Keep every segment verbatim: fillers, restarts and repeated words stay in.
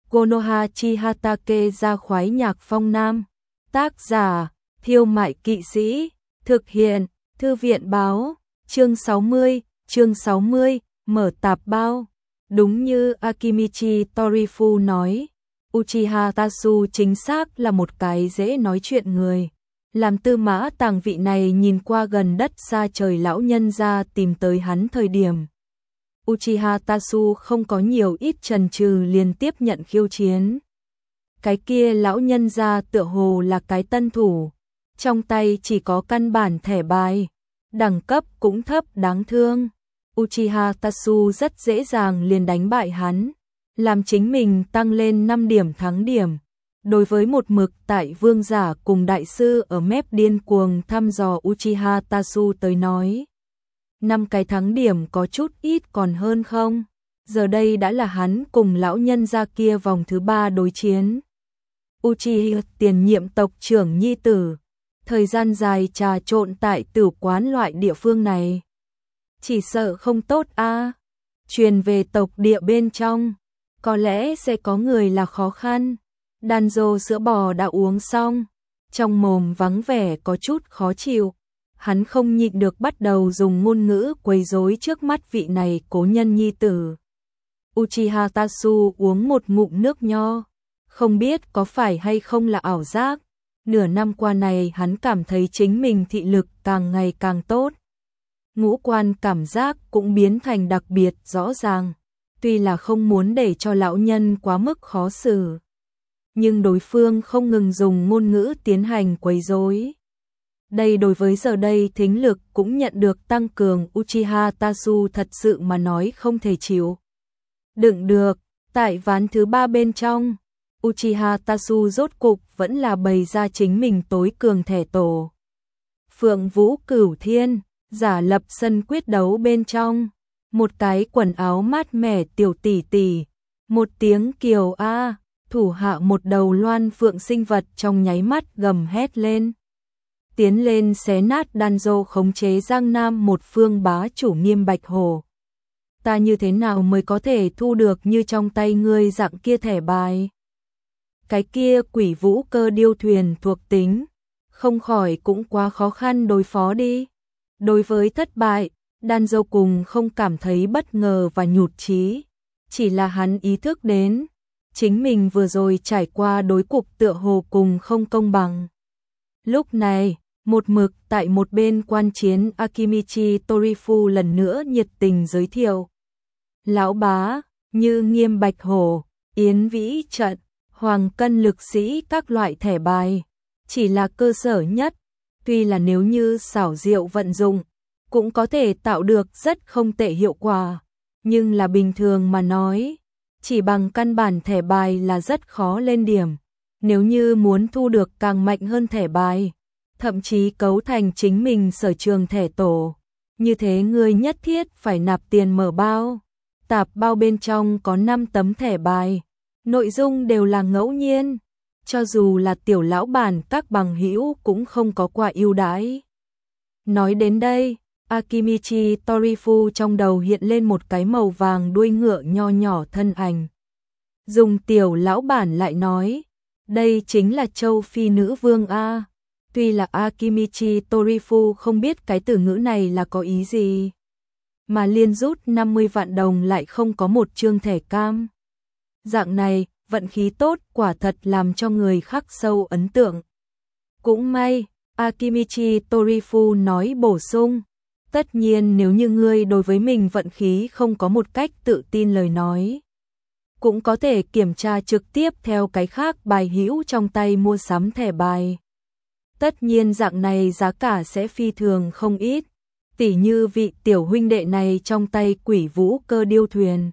Konoha Chihatake ra khoái nhạc phong nam. Tác giả, Thiêu Mại Kỵ Sĩ. Thực hiện, Thư viện báo. Chương sáu mươi, chương sáu mươi, mở tạp bao. Đúng như Akimichi Torifu nói, Uchiha Tatsu chính xác là một cái dễ nói chuyện người. Làm Tư Mã Tàng vị này nhìn qua gần đất xa trời lão nhân ra tìm tới hắn thời điểm. Uchiha Tatsu không có nhiều ít chần chừ liền tiếp nhận khiêu chiến. Cái kia lão nhân ra tựa hồ là cái tân thủ, trong tay chỉ có căn bản thẻ bài, đẳng cấp cũng thấp đáng thương. Uchiha Tatsu rất dễ dàng liền đánh bại hắn, làm chính mình tăng lên năm điểm thắng điểm. Đối với một mực tại vương giả cùng đại sư ở mép điên cuồng thăm dò Uchiha Tatsu tới nói, năm cái thắng điểm có chút ít còn hơn không? Giờ đây đã là hắn cùng lão nhân gia kia vòng thứ ba đối chiến. Uchiha tiền nhiệm tộc trưởng nhi tử, thời gian dài trà trộn tại tử quán loại địa phương này, chỉ sợ không tốt a. À. Truyền về tộc địa bên trong, có lẽ sẽ có người là khó khăn. Danzo sữa bò đã uống xong, trong mồm vắng vẻ có chút khó chịu. Hắn không nhịn được bắt đầu dùng ngôn ngữ quấy rối trước mắt vị này cố nhân nhi tử. Uchiha Tatsu uống một ngụm nước nho, không biết có phải hay không là ảo giác. Nửa năm qua này hắn cảm thấy chính mình thị lực càng ngày càng tốt. Ngũ quan cảm giác cũng biến thành đặc biệt rõ ràng. Tuy là không muốn để cho lão nhân quá mức khó xử, nhưng đối phương không ngừng dùng ngôn ngữ tiến hành quấy rối. Đây đối với giờ đây thính lực cũng nhận được tăng cường, Uchiha Tatsu thật sự mà nói không thể chịu đựng được. Tại ván thứ ba bên trong, Uchiha Tatsu rốt cục vẫn là bày ra chính mình tối cường thẻ tổ. Phượng Vũ Cửu Thiên, giả lập sân quyết đấu bên trong, một cái quần áo mát mẻ tiểu tỷ tỷ, một tiếng kiều a, thủ hạ một đầu loan phượng sinh vật trong nháy mắt gầm hét lên. Tiến lên xé nát Danzo khống chế Giang Nam một phương bá chủ Nghiêm Bạch Hổ. Ta như thế nào mới có thể thu được như trong tay ngươi dạng kia thẻ bài? Cái kia quỷ vũ cơ điêu thuyền thuộc tính, không khỏi cũng quá khó khăn đối phó đi. Đối với thất bại, Danzo cùng không cảm thấy bất ngờ và nhụt chí, chỉ là hắn ý thức đến, chính mình vừa rồi trải qua đối cục tựa hồ cùng không công bằng. Lúc này, một mực tại một bên quan chiến Akimichi Torifu lần nữa nhiệt tình giới thiệu. Lão bá, như Nghiêm Bạch Hổ, Yến Vĩ Trận, Hoàng Cân Lực Sĩ các loại thẻ bài, chỉ là cơ sở nhất, tuy là nếu như xảo diệu vận dụng, cũng có thể tạo được rất không tệ hiệu quả, nhưng là bình thường mà nói, chỉ bằng căn bản thẻ bài là rất khó lên điểm. Nếu như muốn thu được càng mạnh hơn thẻ bài, thậm chí cấu thành chính mình sở trường thẻ tổ, như thế ngươi nhất thiết phải nạp tiền mở bao. Tạp bao bên trong có năm tấm thẻ bài, nội dung đều là ngẫu nhiên, cho dù là tiểu lão bản các bằng hữu cũng không có quà ưu đãi. Nói đến đây, Akimichi Torifu trong đầu hiện lên một cái màu vàng đuôi ngựa nho nhỏ thân ảnh. Dùng tiểu lão bản lại nói, đây chính là châu Phi nữ vương a. Tuy là Akimichi Torifu không biết cái từ ngữ này là có ý gì, mà liên rút năm mươi vạn đồng lại không có một chương thẻ cam. Dạng này, vận khí tốt quả thật làm cho người khắc sâu ấn tượng. Cũng may, Akimichi Torifu nói bổ sung, tất nhiên nếu như ngươi đối với mình vận khí không có một cách tự tin lời nói, cũng có thể kiểm tra trực tiếp theo cái khác bài hữu trong tay mua sắm thẻ bài. Tất nhiên dạng này giá cả sẽ phi thường không ít, tỉ như vị tiểu huynh đệ này trong tay quỷ vũ cơ điêu thuyền.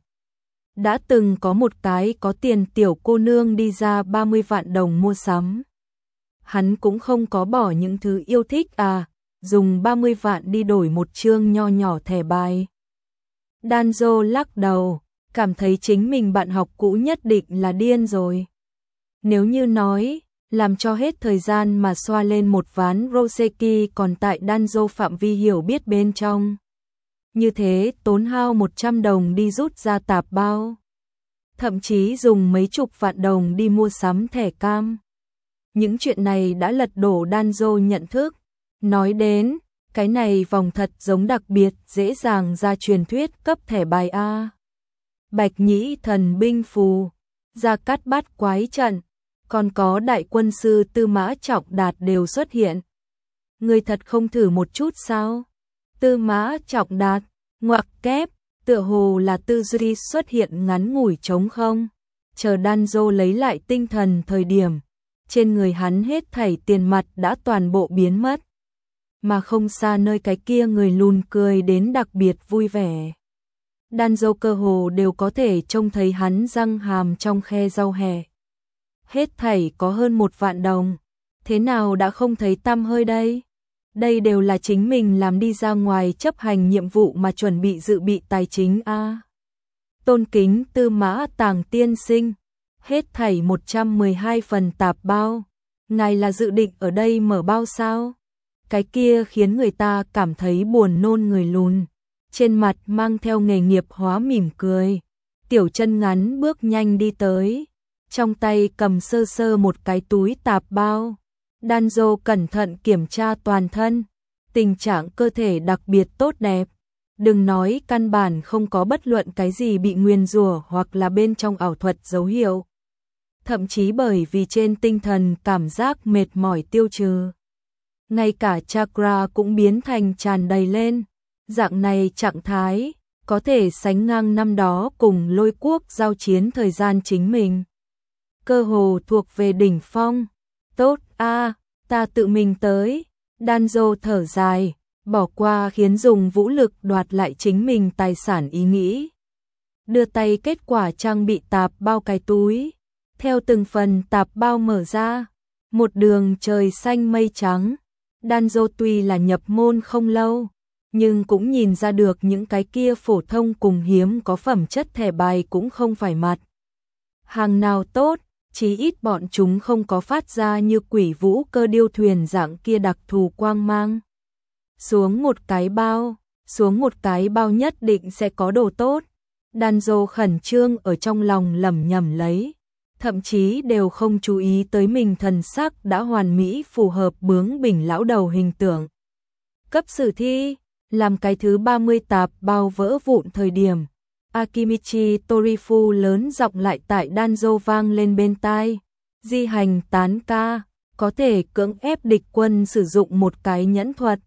Đã từng có một cái có tiền tiểu cô nương đi ra ba mươi vạn đồng mua sắm. Hắn cũng không có bỏ những thứ yêu thích à, dùng ba mươi vạn đi đổi một chương nho nhỏ thẻ bài. Danzo lắc đầu, cảm thấy chính mình bạn học cũ nhất định là điên rồi. Nếu như nói, làm cho hết thời gian mà xoa lên một ván Roseki còn tại Danzo phạm vi hiểu biết bên trong. Như thế tốn hao một trăm đồng đi rút ra tạp bao. thậm chí dùng mấy chục vạn đồng đi mua sắm thẻ cam. Những chuyện này đã lật đổ Danzo nhận thức. Nói đến, cái này vòng thật giống đặc biệt, dễ dàng ra truyền thuyết cấp thẻ bài A. Bạch Nhĩ thần binh phù, Gia Cát bát quái trận, còn có đại quân sư Tư Mã Trọng Đạt đều xuất hiện. Người thật không thử một chút sao? Tư Mã Trọng Đạt, ngoặc kép, tựa hồ là tư duy xuất hiện ngắn ngủi trống không. Chờ Danzo lấy lại tinh thần thời điểm, trên người hắn hết thảy tiền mặt đã toàn bộ biến mất. Mà không xa nơi cái kia người lùn cười đến đặc biệt vui vẻ. Danzo cơ hồ đều có thể trông thấy hắn răng hàm trong khe rau hẹ. Hết thảy có hơn một vạn đồng, thế nào đã không thấy tăm hơi đây? Đây đều là chính mình làm đi ra ngoài chấp hành nhiệm vụ mà chuẩn bị dự bị tài chính a. Tôn kính Tư Mã Tàng tiên sinh, hết thảy một trăm mười hai phần tạp bao, ngài là dự định ở đây mở bao sao? Cái kia khiến người ta cảm thấy buồn nôn người lùn, trên mặt mang theo nghề nghiệp hóa mỉm cười, tiểu chân ngắn bước nhanh đi tới, trong tay cầm sơ sơ một cái túi tạp bao. Danzo cẩn thận kiểm tra toàn thân, tình trạng cơ thể đặc biệt tốt đẹp, đừng nói căn bản không có bất luận cái gì bị nguyền rủa hoặc là bên trong ảo thuật dấu hiệu. Thậm chí bởi vì trên tinh thần cảm giác mệt mỏi tiêu trừ, ngay cả chakra cũng biến thành tràn đầy lên, dạng này trạng thái có thể sánh ngang năm đó cùng Lôi Quốc giao chiến thời gian chính mình. Cơ hồ thuộc về đỉnh phong. Tốt a, ta tự mình tới. Danzo thở dài, bỏ qua khiến dùng vũ lực đoạt lại chính mình tài sản ý nghĩ. Đưa tay kết quả trang bị tạp bao cái túi, theo từng phần tạp bao mở ra, một đường trời xanh mây trắng. Danzo tuy là nhập môn không lâu, nhưng cũng nhìn ra được những cái kia phổ thông cùng hiếm có phẩm chất thẻ bài cũng không phải mặt hàng nào tốt, chí ít bọn chúng không có phát ra như quỷ vũ cơ điêu thuyền dạng kia đặc thù quang mang. Xuống một cái bao, xuống một cái bao nhất định sẽ có đồ tốt. Danzo khẩn trương ở trong lòng lẩm nhẩm lấy, thậm chí đều không chú ý tới mình thần sắc đã hoàn mỹ phù hợp bướng bỉnh lão đầu hình tượng. Cấp sử thi, làm cái thứ ba mươi tạp bao vỡ vụn thời điểm, Akimichi Torifu lớn giọng lại tại Danzo vang lên bên tai. Di hành tán ca, có thể cưỡng ép địch quân sử dụng một cái nhẫn thuật.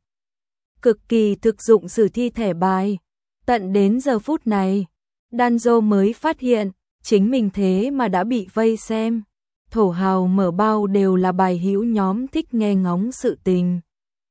Cực kỳ thực dụng sử thi thẻ bài. Tận đến giờ phút này, Danzo mới phát hiện, chính mình thế mà đã bị vây xem. Thổ hào mở bao đều là bài hữu nhóm thích nghe ngóng sự tình.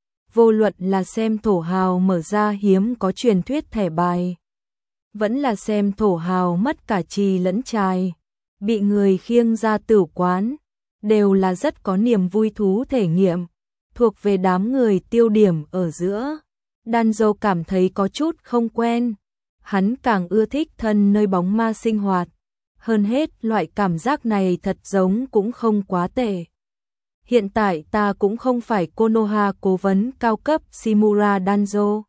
Vô luận là xem thổ hào mở ra hiếm có truyền thuyết thẻ bài, vẫn là xem thổ hào mất cả trì lẫn trài, bị người khiêng ra tử quán, đều là rất có niềm vui thú thể nghiệm, thuộc về đám người tiêu điểm ở giữa. Danzo cảm thấy có chút không quen, hắn càng ưa thích thân nơi bóng ma sinh hoạt, hơn hết loại cảm giác này thật giống cũng không quá tệ. Hiện tại ta cũng không phải Konoha cố vấn cao cấp Shimura Danzo.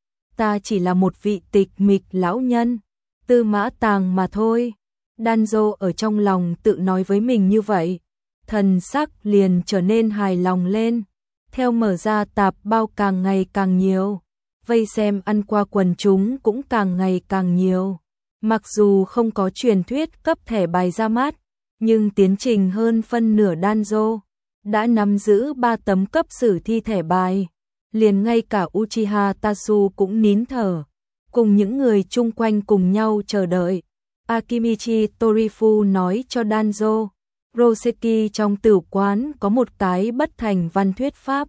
Ta chỉ là một vị tịch mịch lão nhân, Tư Mã Tàng mà thôi. Danzo ở trong lòng tự nói với mình như vậy, thần sắc liền trở nên hài lòng lên. Theo mở ra tạp bao càng ngày càng nhiều, vây xem ăn qua quần chúng cũng càng ngày càng nhiều. Mặc dù không có truyền thuyết cấp thẻ bài ra mắt, nhưng tiến trình hơn phân nửa Danzo đã nắm giữ ba tấm cấp sử thi thẻ bài. Liền ngay cả Uchiha Tatsu cũng nín thở, cùng những người chung quanh cùng nhau chờ đợi. Akimichi Torifu nói cho Danzo, Roseki trong tử quán có một cái bất thành văn thuyết pháp.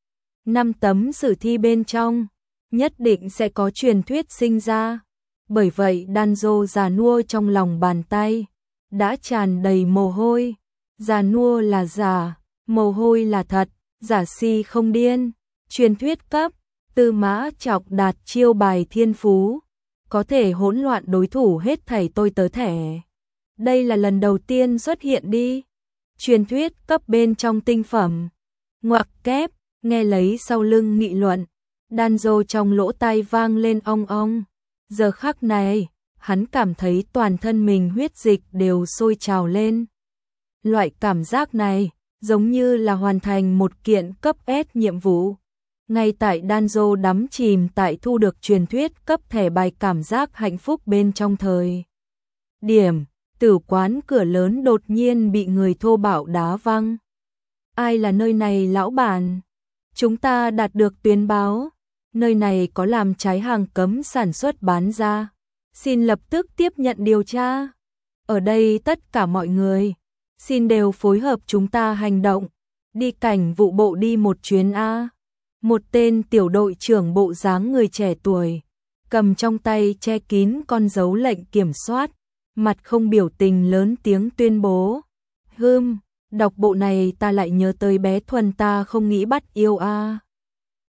Năm tấm sử thi bên trong, nhất định sẽ có truyền thuyết sinh ra. Bởi vậy Danzo già nua trong lòng bàn tay, đã tràn đầy mồ hôi. Già nua là giả, mồ hôi là thật, giả si không điên. Truyền thuyết cấp, Tư Mã Trọng Đạt chiêu bài thiên phú, có thể hỗn loạn đối thủ hết thảy tôi tớ thẻ. Đây là lần đầu tiên xuất hiện đi. Truyền thuyết cấp bên trong tinh phẩm. Ngoặc kép, nghe lấy sau lưng nghị luận, Danzo trong lỗ tai vang lên ong ong. Giờ khắc này, hắn cảm thấy toàn thân mình huyết dịch đều sôi trào lên. Loại cảm giác này giống như là hoàn thành một kiện cấp S nhiệm vụ. Ngay tại Danzo đắm chìm tại thu được truyền thuyết cấp thẻ bài cảm giác hạnh phúc bên trong thời điểm, tử quán cửa lớn đột nhiên bị người thô bạo đá văng. Ai là nơi này lão bản? Chúng ta đạt được tuyên báo. Nơi này có làm trái hàng cấm sản xuất bán ra. Xin lập tức tiếp nhận điều tra. Ở đây tất cả mọi người, xin đều phối hợp chúng ta hành động. Đi cảnh vụ bộ đi một chuyến A. Một tên tiểu đội trưởng bộ dáng người trẻ tuổi, cầm trong tay che kín con dấu lệnh kiểm soát, mặt không biểu tình lớn tiếng tuyên bố. Hừm, đọc bộ này ta lại nhớ tới bé Thuần ta không nghĩ bắt yêu a.